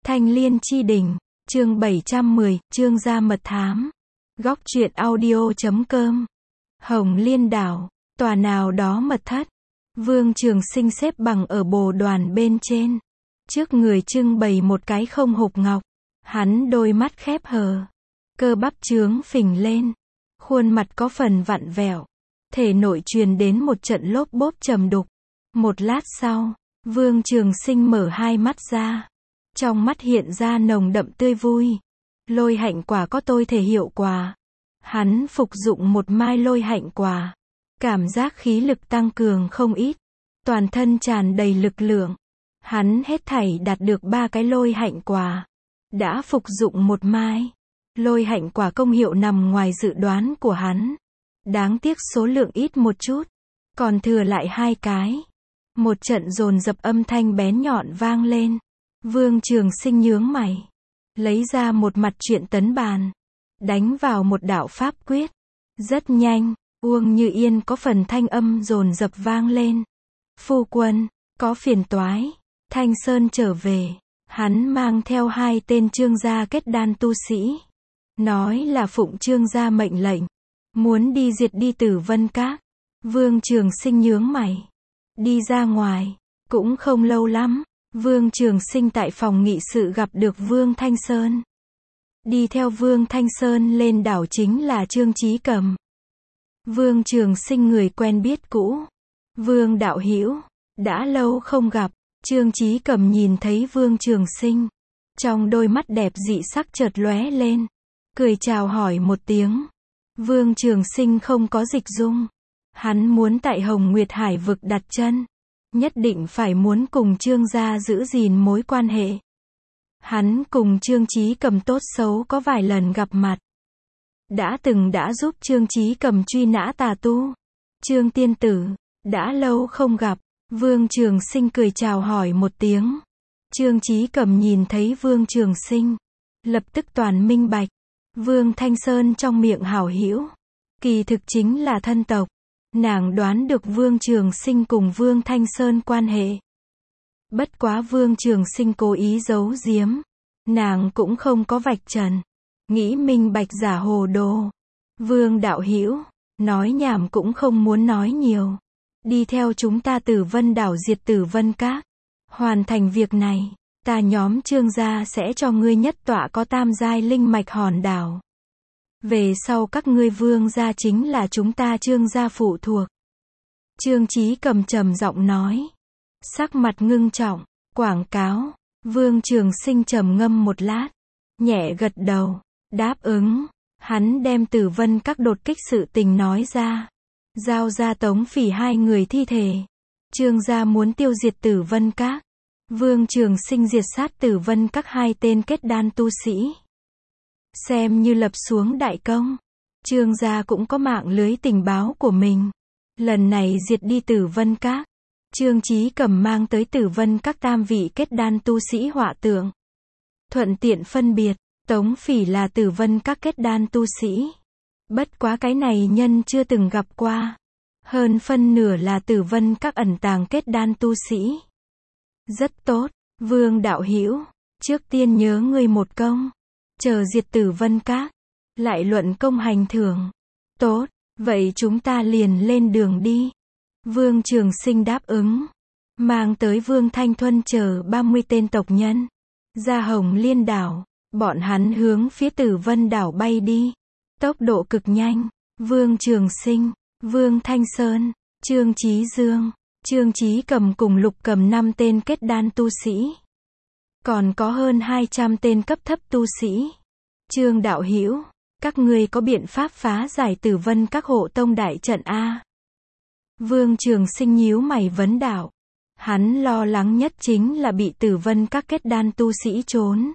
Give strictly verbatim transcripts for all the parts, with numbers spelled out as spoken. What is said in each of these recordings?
Thanh Liên Chi Đỉnh, chương bảy trăm mười, Trương gia mật thám. Góc truyện audio chấm com. Hồng Liên đảo, tòa nào đó mật thất. Vương Trường Sinh xếp bằng ở bồ đoàn bên trên. Trước người trưng bày một cái không hộp ngọc. Hắn đôi mắt khép hờ. Cơ bắp trướng phình lên. Khuôn mặt có phần vặn vẹo. Thể nội truyền đến một trận lốp bốp trầm đục. Một lát sau, Vương Trường Sinh mở hai mắt ra. Trong mắt hiện ra nồng đậm tươi vui. Lôi hạnh quả có tôi thể hiệu quả. Hắn phục dụng một mai lôi hạnh quả. Cảm giác khí lực tăng cường không ít. Toàn thân tràn đầy lực lượng. Hắn hết thảy đạt được ba cái lôi hạnh quả. Đã phục dụng một mai. Lôi hạnh quả công hiệu nằm ngoài dự đoán của hắn. Đáng tiếc số lượng ít một chút. Còn thừa lại hai cái. Một trận dồn dập âm thanh bén nhọn vang lên. Vương Trường Sinh nhướng mày. Lấy ra một mặt truyện tấn bàn. Đánh vào một đạo pháp quyết. Rất nhanh, Uông Như Yên có phần thanh âm dồn dập vang lên. Phu quân, có phiền toái. Thanh Sơn trở về. Hắn mang theo hai tên Trương gia kết đan tu sĩ. Nói là phụng Trương gia mệnh lệnh. Muốn đi diệt đi Tử Vân Các. Vương Trường Sinh nhướng mày. Đi ra ngoài. Cũng không lâu lắm. Vương Trường Sinh tại phòng nghị sự gặp được Vương Thanh Sơn. Đi theo Vương Thanh Sơn lên đảo chính là Trương Chí Cầm. Vương Trường Sinh người quen biết cũ. Vương đạo hữu, đã lâu không gặp. Trương Chí Cầm nhìn thấy Vương Trường Sinh. Trong đôi mắt đẹp dị sắc chợt lóe lên. Cười chào hỏi một tiếng. Vương Trường Sinh không có dịch dung. Hắn muốn tại Hồng Nguyệt Hải vực đặt chân. Nhất định phải muốn cùng Trương gia giữ gìn mối quan hệ. Hắn cùng Trương Chí Cầm tốt xấu có vài lần gặp mặt. Đã từng đã giúp Trương Chí Cầm truy nã tà tu. Trương tiên tử, đã lâu không gặp. Vương Trường Sinh cười chào hỏi một tiếng. Trương Chí Cầm nhìn thấy Vương Trường Sinh. Lập tức toàn minh bạch. Vương Thanh Sơn trong miệng hảo hữu. Kỳ thực chính là thân tộc. Nàng đoán được Vương Trường Sinh cùng Vương Thanh Sơn quan hệ. Bất quá Vương Trường Sinh cố ý giấu giếm. Nàng cũng không có vạch trần. Nghĩ minh bạch giả hồ đồ. Vương đạo hữu, nói nhảm cũng không muốn nói nhiều. Đi theo chúng ta Tử Vân đảo diệt Tử Vân Các. Hoàn thành việc này, ta nhóm Trương gia sẽ cho ngươi nhất tọa có tam giai linh mạch hòn đảo. Về sau các ngươi Vương gia chính là chúng ta Trương gia phụ thuộc. Trương Chí Cầm trầm giọng nói. Sắc mặt ngưng trọng, quảng cáo. Vương Trường Sinh trầm ngâm một lát. Nhẹ gật đầu, đáp ứng. Hắn đem Tử Vân Các đột kích sự tình nói ra. Giao ra Tống Phỉ hai người thi thể. Trương gia muốn tiêu diệt Tử Vân Các. Vương Trường Sinh diệt sát Tử Vân Các hai tên kết đan tu sĩ. Xem như lập xuống đại công. Trương gia cũng có mạng lưới tình báo của mình. Lần này diệt đi Tử Vân Các. Trương Chí Cầm mang tới Tử Vân Các tam vị kết đan tu sĩ họa tượng. Thuận tiện phân biệt, Tống Phỉ là Tử Vân Các kết đan tu sĩ. Bất quá cái này nhân chưa từng gặp qua. Hơn phân nửa là Tử Vân Các ẩn tàng kết đan tu sĩ. Rất tốt, Vương đạo hữu, trước tiên nhớ ngươi một công. Chờ diệt Tử Vân Các, lại luận công hành thưởng. Tốt, vậy chúng ta liền lên đường đi. Vương Trường Sinh đáp ứng. Mang tới Vương Thanh Thuân chờ ba mươi tên tộc nhân. Ra Hồng Liên đảo. Bọn hắn hướng phía Tử Vân đảo bay đi. Tốc độ cực nhanh. Vương Trường Sinh, Vương Thanh Sơn, Trương Chí Dương, Trương Chí Cầm cùng Lục Cầm năm tên kết đan tu sĩ. Còn có hơn hai trăm tên cấp thấp tu sĩ. Trương đạo hữu, các ngươi có biện pháp phá giải Tử Vân Các hộ tông đại trận a? Vương Trường Sinh nhíu mày vấn đạo. Hắn lo lắng nhất chính là bị Tử Vân Các kết đan tu sĩ trốn.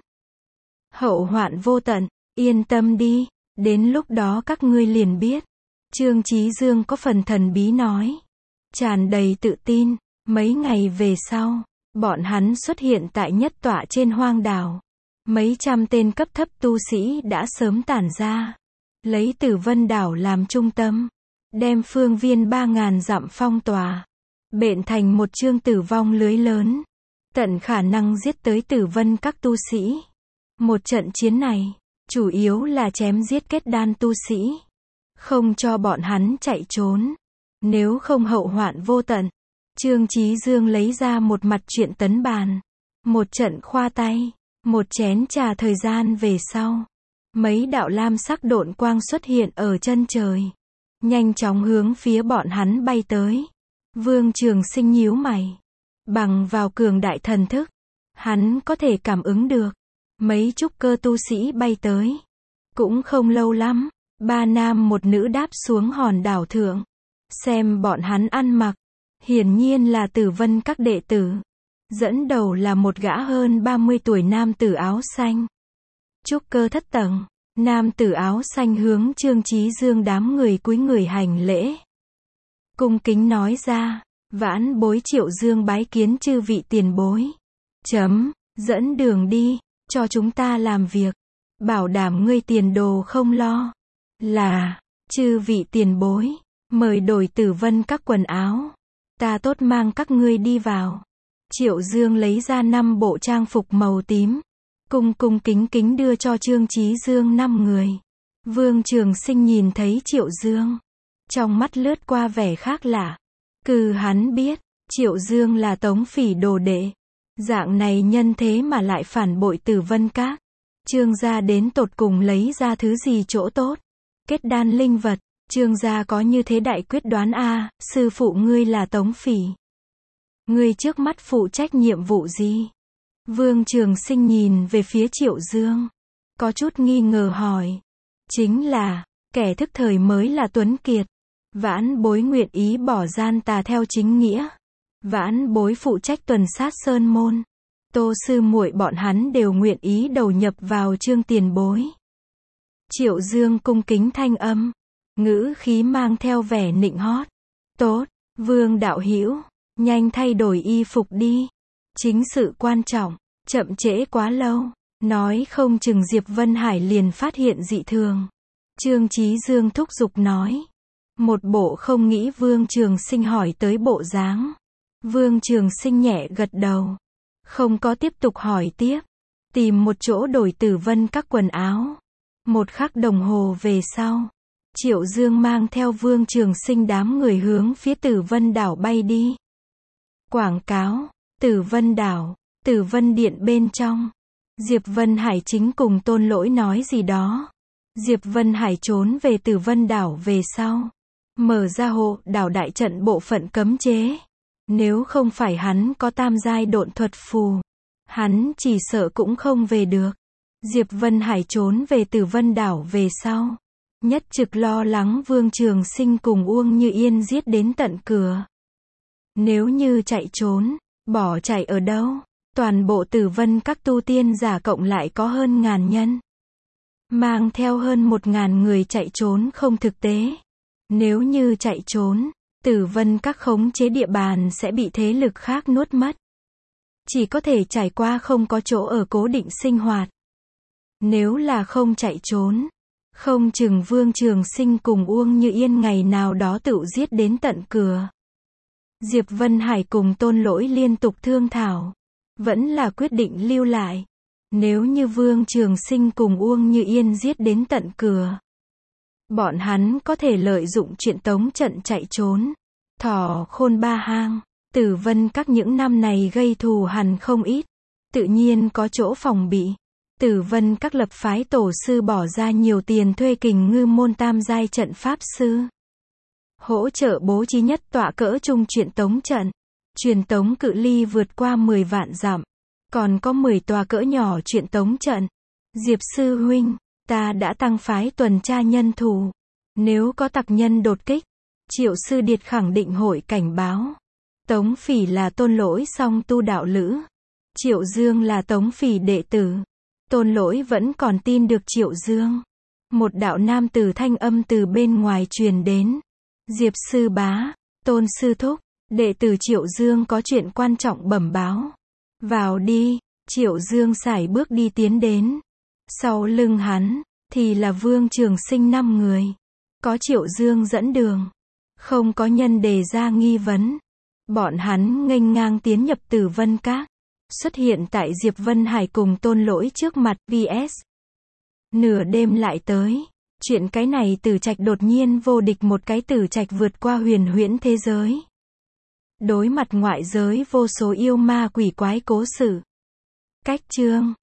Hậu hoạn vô tận, yên tâm đi, đến lúc đó các ngươi liền biết. Trương Chí Dương có phần thần bí nói. Tràn đầy tự tin, mấy ngày về sau, bọn hắn xuất hiện tại nhất tọa trên hoang đảo. Mấy trăm tên cấp thấp tu sĩ đã sớm tản ra. Lấy Tử Vân đảo làm trung tâm. Đem phương viên ba ngàn dặm phong tỏa. Bện thành một chương tử vong lưới lớn. tận khả năng giết tới Tử Vân các tu sĩ. Một trận chiến này, chủ yếu là chém giết kết đan tu sĩ, không cho bọn hắn chạy trốn, nếu không hậu hoạn vô tận. Trương Chí Dương lấy ra một mặt truyện tấn bàn, một trận khoa tay, một chén trà thời gian về sau, mấy đạo lam sắc độn quang xuất hiện ở chân trời, nhanh chóng hướng phía bọn hắn bay tới. Vương Trường Sinh nhíu mày, bằng vào cường đại thần thức, hắn có thể cảm ứng được, mấy trúc cơ tu sĩ bay tới. Cũng không lâu lắm, ba nam một nữ đáp xuống hòn đảo thượng, xem bọn hắn ăn mặc, hiển nhiên là Tử Vân các đệ tử. Dẫn đầu là một gã hơn ba mươi tuổi nam tử áo xanh. Trúc cơ thất tầng, nam tử áo xanh hướng Trương Chí Dương đám người cúi người hành lễ. Cung kính nói ra, vãn bối Triệu Dương bái kiến chư vị tiền bối. Chấm, dẫn đường đi, cho chúng ta làm việc, bảo đảm ngươi tiền đồ không lo. Là, chư vị tiền bối, mời đổi Tử Vân các quần áo, ta tốt mang các ngươi đi vào. Triệu Dương lấy ra năm bộ trang phục màu tím, cung cung kính kính đưa cho Trương Chí Dương năm người. Vương Trường Sinh nhìn thấy Triệu Dương, trong mắt lướt qua vẻ khác lạ. Cừ hắn biết, Triệu Dương là Tống Phỉ đồ đệ, dạng này nhân thế mà lại phản bội Tử Vân các. Trương gia đến tột cùng lấy ra thứ gì chỗ tốt? Kết đan linh vật, Trương gia có như thế đại quyết đoán a, à, sư phụ ngươi là Tống Phỉ. Ngươi trước mắt phụ trách nhiệm vụ gì? Vương Trường Sinh nhìn về phía Triệu Dương, có chút nghi ngờ hỏi. Chính là, kẻ thức thời mới là tuấn kiệt. Vãn bối nguyện ý bỏ gian tà theo chính nghĩa. Vãn bối phụ trách tuần sát sơn môn. Tô sư muội bọn hắn đều nguyện ý đầu nhập vào Trương tiền bối. Triệu Dương cung kính thanh âm, ngữ khí mang theo vẻ nịnh hót. Tốt, Vương đạo hữu, nhanh thay đổi y phục đi. Chính sự quan trọng, chậm trễ quá lâu, nói không chừng Diệp Vân Hải liền phát hiện dị thường. Trương Chí Dương thúc giục nói. Một bộ không nghĩ Vương Trường Sinh hỏi tới bộ dáng. Vương Trường Sinh nhẹ gật đầu, không có tiếp tục hỏi tiếp, tìm một chỗ đổi Tử Vân các quần áo. Một khắc đồng hồ về sau, Triệu Dương mang theo Vương Trường Sinh đám người hướng phía Tử Vân đảo bay đi. Quảng cáo, Tử Vân đảo, Tử Vân điện bên trong, Diệp Vân Hải chính cùng Tôn Lỗi nói gì đó. Diệp Vân Hải trốn về Tử Vân đảo về sau, mở ra hộ đảo đại trận bộ phận cấm chế. Nếu không phải hắn có tam giai độn thuật phù, hắn chỉ sợ cũng không về được. Diệp Vân Hải trốn về Tử Vân đảo về sau, nhất trực lo lắng Vương Trường Sinh cùng Uông Như Yên giết đến tận cửa. Nếu như chạy trốn, bỏ chạy ở đâu? Toàn bộ Tử Vân các tu tiên giả cộng lại có hơn ngàn nhân. Mang theo hơn một ngàn người chạy trốn không thực tế. Nếu như chạy trốn, Tử Vân các khống chế địa bàn sẽ bị thế lực khác nuốt mất. Chỉ có thể trải qua không có chỗ ở cố định sinh hoạt. Nếu là không chạy trốn, không chừng Vương Trường Sinh cùng Uông Như Yên ngày nào đó tự giết đến tận cửa. Diệp Vân Hải cùng Tôn Lỗi liên tục thương thảo, vẫn là quyết định lưu lại. Nếu như Vương Trường Sinh cùng Uông Như Yên giết đến tận cửa, bọn hắn có thể lợi dụng chuyện tống trận chạy trốn. Thỏ khôn ba hang, Tử Vân các những năm này gây thù hằn không ít, tự nhiên có chỗ phòng bị. Tử Vân các lập phái tổ sư bỏ ra nhiều tiền thuê Kình Ngư môn tam giai trận pháp sư, hỗ trợ bố trí nhất tọa cỡ trung truyền tống trận. Truyền tống cự ly vượt qua mười vạn dặm, còn có mười tòa cỡ nhỏ truyền tống trận. Diệp sư huynh, ta đã tăng phái tuần tra nhân thủ, nếu có tặc nhân đột kích, Triệu sư điệt khẳng định hội cảnh báo. Tống Phỉ là Tôn Lỗi song tu đạo lữ, Triệu Dương là Tống Phỉ đệ tử. Tôn Lỗi vẫn còn tin được Triệu Dương. Một đạo nam tử thanh âm từ bên ngoài truyền đến. Diệp sư bá, Tôn sư thúc, đệ tử Triệu Dương có chuyện quan trọng bẩm báo. Vào đi. Triệu Dương sải bước đi tiến đến. Sau lưng hắn, thì là Vương Trường Sinh năm người. Có Triệu Dương dẫn đường, không có nhân đề ra nghi vấn. Bọn hắn nghênh ngang tiến nhập Tử Vân các. xuất hiện tại Diệp Vân Hải cùng Tôn Lỗi trước mặt, vs nửa đêm lại tới. Chuyện cái này Tử Trạch đột nhiên vô địch một cái Tử Trạch vượt qua huyền huyễn thế giới. Đối mặt ngoại giới vô số yêu ma quỷ quái cố sự. Cách chương